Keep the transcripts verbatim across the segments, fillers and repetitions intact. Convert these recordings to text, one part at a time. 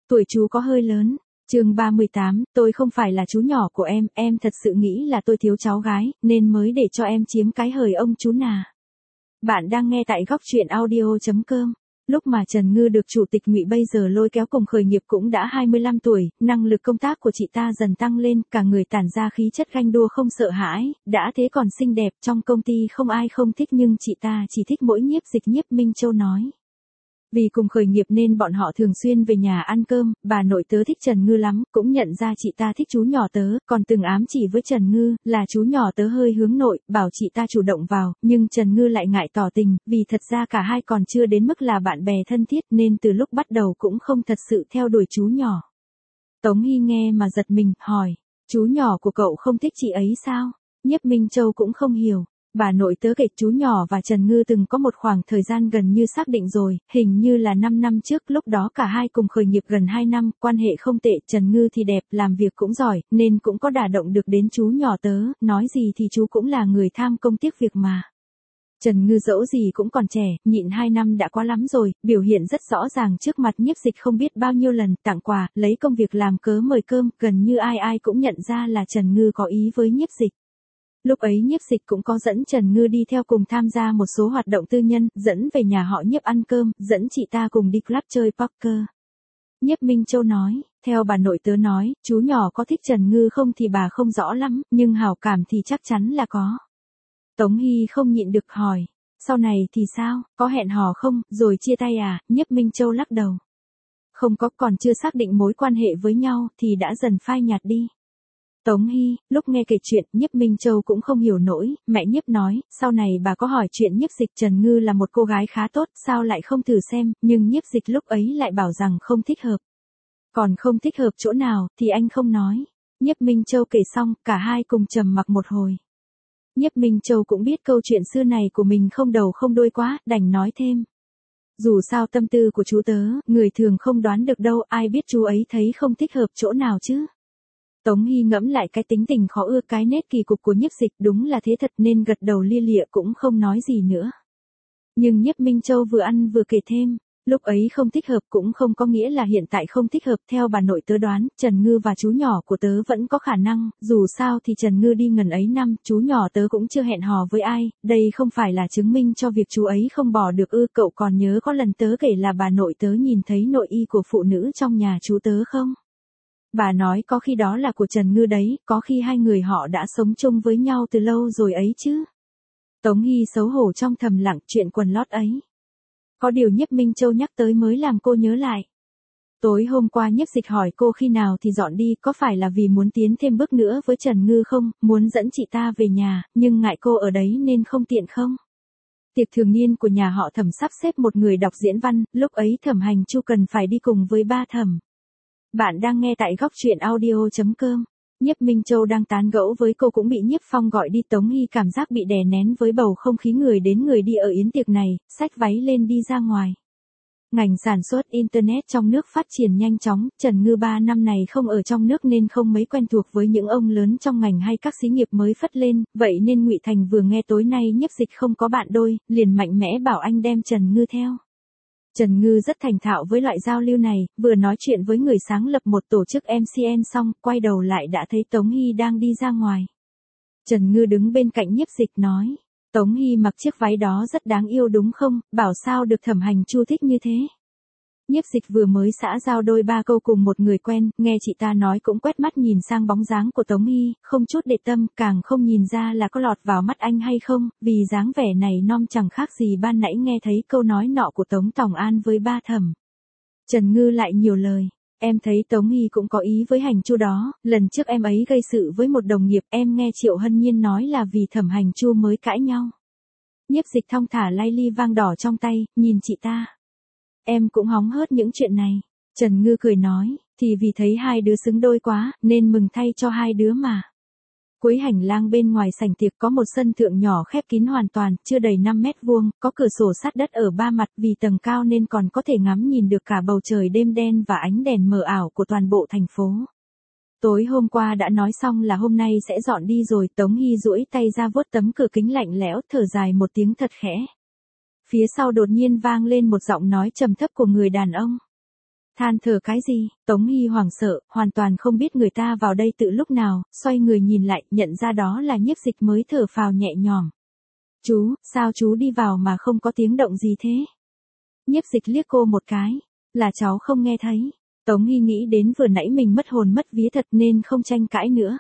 Tuổi chú có hơi lớn. Chương ba mươi tám, tôi không phải là chú nhỏ của em, em thật sự nghĩ là tôi thiếu cháu gái, nên mới để cho em chiếm cái hời ông chú nà. Bạn đang nghe tại góc truyện audio chấm com. Lúc mà Trần Ngư được chủ tịch Ngụy bây giờ lôi kéo cùng khởi nghiệp cũng đã hai mươi lăm tuổi, năng lực công tác của chị ta dần tăng lên, cả người tản ra khí chất ganh đua không sợ hãi, đã thế còn xinh đẹp, trong công ty không ai không thích nhưng chị ta chỉ thích mỗi Nhiếp Dịch. Nhiếp Minh Châu nói. Vì cùng khởi nghiệp nên bọn họ thường xuyên về nhà ăn cơm, bà nội tớ thích Trần Ngư lắm, cũng nhận ra chị ta thích chú nhỏ tớ, còn từng ám chỉ với Trần Ngư, là chú nhỏ tớ hơi hướng nội, bảo chị ta chủ động vào, nhưng Trần Ngư lại ngại tỏ tình, vì thật ra cả hai còn chưa đến mức là bạn bè thân thiết nên từ lúc bắt đầu cũng không thật sự theo đuổi chú nhỏ. Tống Hy nghe mà giật mình, hỏi, chú nhỏ của cậu không thích chị ấy sao? Nhiếp Minh Châu cũng không hiểu. Bà nội tớ kể chú nhỏ và Trần Ngư từng có một khoảng thời gian gần như xác định rồi, hình như là năm năm trước, lúc đó cả hai cùng khởi nghiệp gần hai năm, quan hệ không tệ, Trần Ngư thì đẹp, làm việc cũng giỏi, nên cũng có đả động được đến chú nhỏ tớ, nói gì thì chú cũng là người tham công tiếc việc mà. Trần Ngư dẫu gì cũng còn trẻ, nhịn hai năm đã quá lắm rồi, biểu hiện rất rõ ràng trước mặt Nhiếp Dịch không biết bao nhiêu lần, tặng quà, lấy công việc làm cớ mời cơm, gần như ai ai cũng nhận ra là Trần Ngư có ý với Nhiếp Dịch. Lúc ấy Nhiếp Dịch cũng có dẫn Trần Ngư đi theo cùng tham gia một số hoạt động tư nhân, dẫn về nhà họ Nhiếp ăn cơm, dẫn chị ta cùng đi club chơi poker. Nhiếp Minh Châu nói, theo bà nội tớ nói, chú nhỏ có thích Trần Ngư không thì bà không rõ lắm, nhưng hảo cảm thì chắc chắn là có. Tống Hy không nhịn được hỏi, sau này thì sao, có hẹn hò không, rồi chia tay à? Nhiếp Minh Châu lắc đầu. Không có, còn chưa xác định mối quan hệ với nhau, thì đã dần phai nhạt đi. Tống Hy, lúc nghe kể chuyện, Nhiếp Minh Châu cũng không hiểu nổi, mẹ Nhiếp nói, sau này bà có hỏi chuyện Nhiếp Dịch. Trần Ngư là một cô gái khá tốt, sao lại không thử xem, nhưng Nhiếp Dịch lúc ấy lại bảo rằng không thích hợp. Còn không thích hợp chỗ nào, thì anh không nói. Nhiếp Minh Châu kể xong, cả hai cùng trầm mặc một hồi. Nhiếp Minh Châu cũng biết câu chuyện xưa này của mình không đầu không đuôi quá, đành nói thêm. Dù sao tâm tư của chú tớ, người thường không đoán được đâu, ai biết chú ấy thấy không thích hợp chỗ nào chứ. Tống Hy ngẫm lại cái tính tình khó ưa, cái nết kỳ cục của Nhiếp Dịch, đúng là thế thật, nên gật đầu lia lịa cũng không nói gì nữa. Nhưng Nhiếp Minh Châu vừa ăn vừa kể thêm, lúc ấy không thích hợp cũng không có nghĩa là hiện tại không thích hợp, theo bà nội tớ đoán, Trần Ngư và chú nhỏ của tớ vẫn có khả năng, dù sao thì Trần Ngư đi ngần ấy năm, chú nhỏ tớ cũng chưa hẹn hò với ai, đây không phải là chứng minh cho việc chú ấy không bỏ được ư? Cậu còn nhớ có lần tớ kể là bà nội tớ nhìn thấy nội y của phụ nữ trong nhà chú tớ không? Bà nói có khi đó là của Trần Ngư đấy, có khi hai người họ đã sống chung với nhau từ lâu rồi ấy chứ. Tống Hy xấu hổ trong thầm lặng, chuyện quần lót ấy. Có điều Nhiếp Minh Châu nhắc tới mới làm cô nhớ lại. Tối hôm qua Nhiếp Dịch hỏi cô khi nào thì dọn đi, có phải là vì muốn tiến thêm bước nữa với Trần Ngư không, muốn dẫn chị ta về nhà, nhưng ngại cô ở đấy nên không tiện không? Tiệc thường niên của nhà họ Thẩm sắp xếp một người đọc diễn văn, lúc ấy Thẩm Hành Chu cần phải đi cùng với ba Thẩm. Bạn đang nghe tại góc truyện audio chấm com. Nhiếp Minh Châu đang tán gẫu với cô cũng bị Nhiếp Phong gọi đi. Tống Hy cảm giác bị đè nén với bầu không khí người đến người đi ở yến tiệc này, xách váy lên đi ra ngoài. Ngành sản xuất Internet trong nước phát triển nhanh chóng, Trần Ngư ba năm này không ở trong nước nên không mấy quen thuộc với những ông lớn trong ngành hay các xí nghiệp mới phất lên, vậy nên Ngụy Thành vừa nghe tối nay Nhiếp Dịch không có bạn đôi, liền mạnh mẽ bảo anh đem Trần Ngư theo. Trần Ngư rất thành thạo với loại giao lưu này, vừa nói chuyện với người sáng lập một tổ chức em xê en xong, quay đầu lại đã thấy Tống Hy đang đi ra ngoài. Trần Ngư đứng bên cạnh Nhiếp Dịch nói, Tống Hy mặc chiếc váy đó rất đáng yêu đúng không, bảo sao được Thẩm Hành Chu thích như thế. Nhiếp Dịch vừa mới xã giao đôi ba câu cùng một người quen, nghe chị ta nói cũng quét mắt nhìn sang bóng dáng của Tống Hy, không chút để tâm, càng không nhìn ra là có lọt vào mắt anh hay không, vì dáng vẻ này non chẳng khác gì ban nãy nghe thấy câu nói nọ của Tống Tòng An với ba Thẩm. Trần Ngư lại nhiều lời, em thấy Tống Hy cũng có ý với Hành Chu đó, lần trước em ấy gây sự với một đồng nghiệp, em nghe Triệu Hân Nhiên nói là vì Thẩm Hành Chu mới cãi nhau. Nhiếp Dịch thong thả lay ly vang đỏ trong tay, nhìn chị ta. Em cũng hóng hớt những chuyện này. Trần Ngư cười nói, thì vì thấy hai đứa xứng đôi quá, nên mừng thay cho hai đứa mà. Cuối hành lang bên ngoài sảnh tiệc có một sân thượng nhỏ khép kín hoàn toàn, chưa đầy năm mét vuông, có cửa sổ sát đất ở ba mặt, vì tầng cao nên còn có thể ngắm nhìn được cả bầu trời đêm đen và ánh đèn mờ ảo của toàn bộ thành phố. Tối hôm qua đã nói xong là hôm nay sẽ dọn đi rồi. Tống Hy duỗi tay ra vuốt tấm cửa kính lạnh lẽo, thở dài một tiếng thật khẽ. Phía sau đột nhiên vang lên một giọng nói trầm thấp của người đàn ông. Than thở cái gì? Tống Hy hoảng sợ, hoàn toàn không biết người ta vào đây từ lúc nào, xoay người nhìn lại, nhận ra đó là Nhiếp Dịch mới thở phào nhẹ nhõm. Chú, sao chú đi vào mà không có tiếng động gì thế? Nhiếp Dịch liếc cô một cái, là cháu không nghe thấy. Tống Hy nghĩ đến vừa nãy mình mất hồn mất vía thật nên không tranh cãi nữa.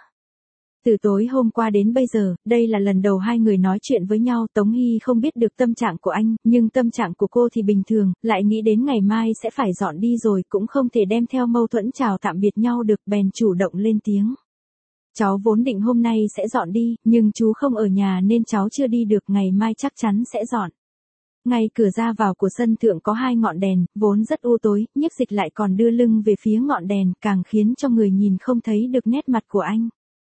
Từ tối hôm qua đến bây giờ, đây là lần đầu hai người nói chuyện với nhau. Tống Hy không biết được tâm trạng của anh, nhưng tâm trạng của cô thì bình thường, lại nghĩ đến ngày mai sẽ phải dọn đi rồi, cũng không thể đem theo mâu thuẫn chào tạm biệt nhau được, bèn chủ động lên tiếng. Cháu vốn định hôm nay sẽ dọn đi, nhưng chú không ở nhà nên cháu chưa đi được, ngày mai chắc chắn sẽ dọn. Ngay cửa ra vào của sân thượng có hai ngọn đèn, vốn rất u tối, Nhiếp Dịch lại còn đưa lưng về phía ngọn đèn, càng khiến cho người nhìn không thấy được nét mặt của anh.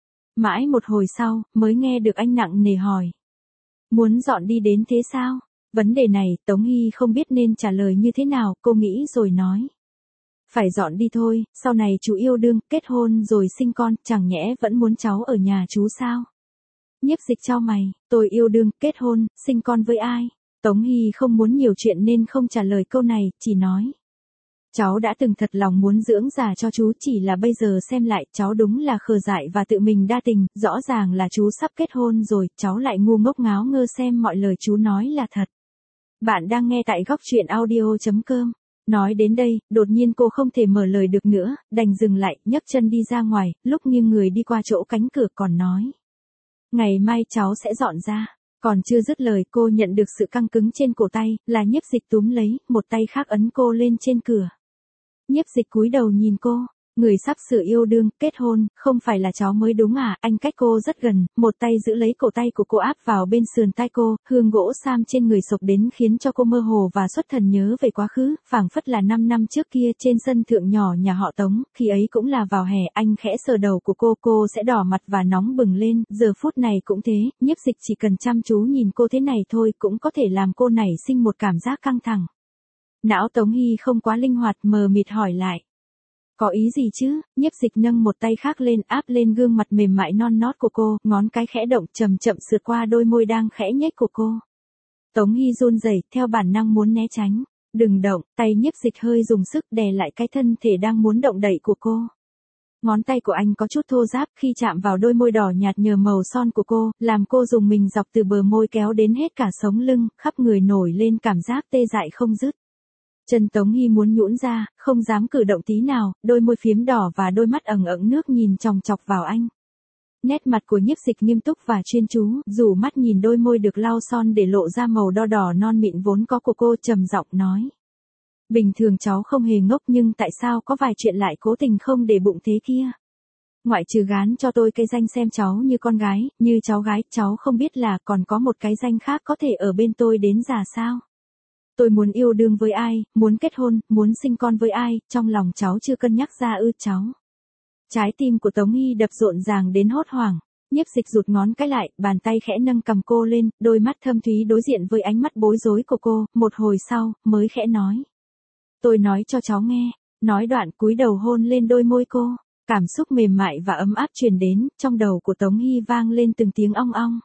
Mãi một hồi sau, mới nghe được anh nặng nề hỏi. Muốn dọn đi đến thế sao? Vấn đề này, Tống Hy không biết nên trả lời như thế nào, cô nghĩ rồi nói. Phải dọn đi thôi, sau này chú yêu đương, kết hôn rồi sinh con, chẳng nhẽ vẫn muốn cháu ở nhà chú sao? Nhiếp Dịch chau mày, tôi yêu đương, kết hôn, sinh con với ai? Tống Hy không muốn nhiều chuyện nên không trả lời câu này, chỉ nói. Cháu đã từng thật lòng muốn dưỡng già cho chú, chỉ là bây giờ xem lại, cháu đúng là khờ dại và tự mình đa tình, rõ ràng là chú sắp kết hôn rồi, cháu lại ngu ngốc ngáo ngơ xem mọi lời chú nói là thật. Bạn đang nghe tại góc truyện audio chấm com. Nói đến đây, đột nhiên cô không thể mở lời được nữa, đành dừng lại, nhấc chân đi ra ngoài, lúc nghiêng người đi qua chỗ cánh cửa còn nói. Ngày mai cháu sẽ dọn ra. Còn chưa dứt lời cô nhận được sự căng cứng trên cổ tay, là Nhiếp Dịch túm lấy, một tay khác ấn cô lên trên cửa. Nhiếp Dịch cúi đầu nhìn cô, người sắp sửa yêu đương, kết hôn, không phải là cháu mới đúng à? Anh cách cô rất gần, một tay giữ lấy cổ tay của cô áp vào bên sườn tai cô, hương gỗ sam trên người sộc đến khiến cho cô mơ hồ và xuất thần nhớ về quá khứ, phảng phất là năm năm trước kia trên sân thượng nhỏ nhà họ Tống, khi ấy cũng là vào hè, anh khẽ sờ đầu của cô, cô sẽ đỏ mặt và nóng bừng lên, giờ phút này cũng thế, Nhiếp Dịch chỉ cần chăm chú nhìn cô thế này thôi cũng có thể làm cô nảy sinh một cảm giác căng thẳng. Não Tống Hy không quá linh hoạt, mờ mịt hỏi lại. Có ý gì chứ? Nhiếp Dịch nâng một tay khác lên, áp lên gương mặt mềm mại non nót của cô, ngón cái khẽ động, chậm chậm sượt qua đôi môi đang khẽ nhếch của cô. Tống Hy run rẩy, theo bản năng muốn né tránh. Đừng động, tay Nhiếp Dịch hơi dùng sức đè lại cái thân thể đang muốn động đậy của cô. Ngón tay của anh có chút thô ráp khi chạm vào đôi môi đỏ nhạt nhờ màu son của cô, làm cô dùng mình dọc từ bờ môi kéo đến hết cả sống lưng, khắp người nổi lên cảm giác tê dại không dứt. Chân Tống Hy muốn nhũn ra, không dám cử động tí nào, đôi môi phiếm đỏ và đôi mắt ẩn ẩn nước nhìn chòng chọc vào anh. Nét mặt của Nhiếp Dịch nghiêm túc và chuyên chú, rủ mắt nhìn đôi môi được lau son để lộ ra màu đo đỏ non mịn vốn có của cô, trầm giọng nói. Bình thường cháu không hề ngốc, nhưng tại sao có vài chuyện lại cố tình không để bụng thế kia? Ngoại trừ gán cho tôi cái danh xem cháu như con gái, như cháu gái, cháu không biết là còn có một cái danh khác có thể ở bên tôi đến già sao? Tôi muốn yêu đương với ai, muốn kết hôn, muốn sinh con với ai, trong lòng cháu chưa cân nhắc ra ư cháu. Trái tim của Tống Hy đập rộn ràng đến hốt hoảng. Nhiếp Dịch rụt ngón cái lại, bàn tay khẽ nâng cầm cô lên, đôi mắt thâm thúy đối diện với ánh mắt bối rối của cô, một hồi sau, mới khẽ nói. Tôi nói cho cháu nghe, nói đoạn cúi đầu hôn lên đôi môi cô, cảm xúc mềm mại và ấm áp truyền đến, trong đầu của Tống Hy vang lên từng tiếng ong ong.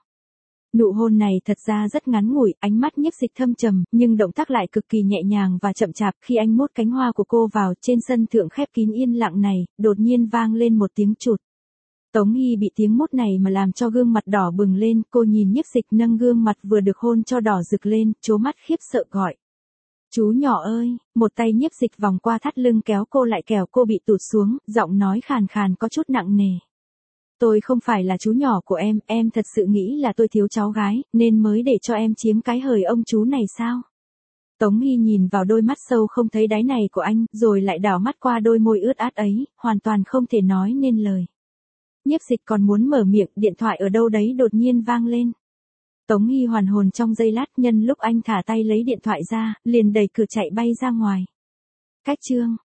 Nụ hôn này thật ra rất ngắn ngủi, ánh mắt Nhiếp Dịch thâm trầm, nhưng động tác lại cực kỳ nhẹ nhàng và chậm chạp, khi anh mút cánh hoa của cô vào, trên sân thượng khép kín yên lặng này, đột nhiên vang lên một tiếng chụt. Tống Hy bị tiếng mút này mà làm cho gương mặt đỏ bừng lên, cô nhìn Nhiếp Dịch nâng gương mặt vừa được hôn cho đỏ rực lên, trố mắt khiếp sợ gọi. Chú nhỏ ơi, một tay Nhiếp Dịch vòng qua thắt lưng kéo cô lại kẻo cô bị tụt xuống, giọng nói khàn khàn có chút nặng nề. Tôi không phải là chú nhỏ của em, em thật sự nghĩ là tôi thiếu cháu gái, nên mới để cho em chiếm cái hời ông chú này sao? Tống Hy nhìn vào đôi mắt sâu không thấy đáy này của anh, rồi lại đảo mắt qua đôi môi ướt át ấy, hoàn toàn không thể nói nên lời. Nhiếp Dịch còn muốn mở miệng, điện thoại ở đâu đấy đột nhiên vang lên. Tống Hy hoàn hồn trong giây lát, nhân lúc anh thả tay lấy điện thoại ra, liền đẩy cửa chạy bay ra ngoài. Cách chương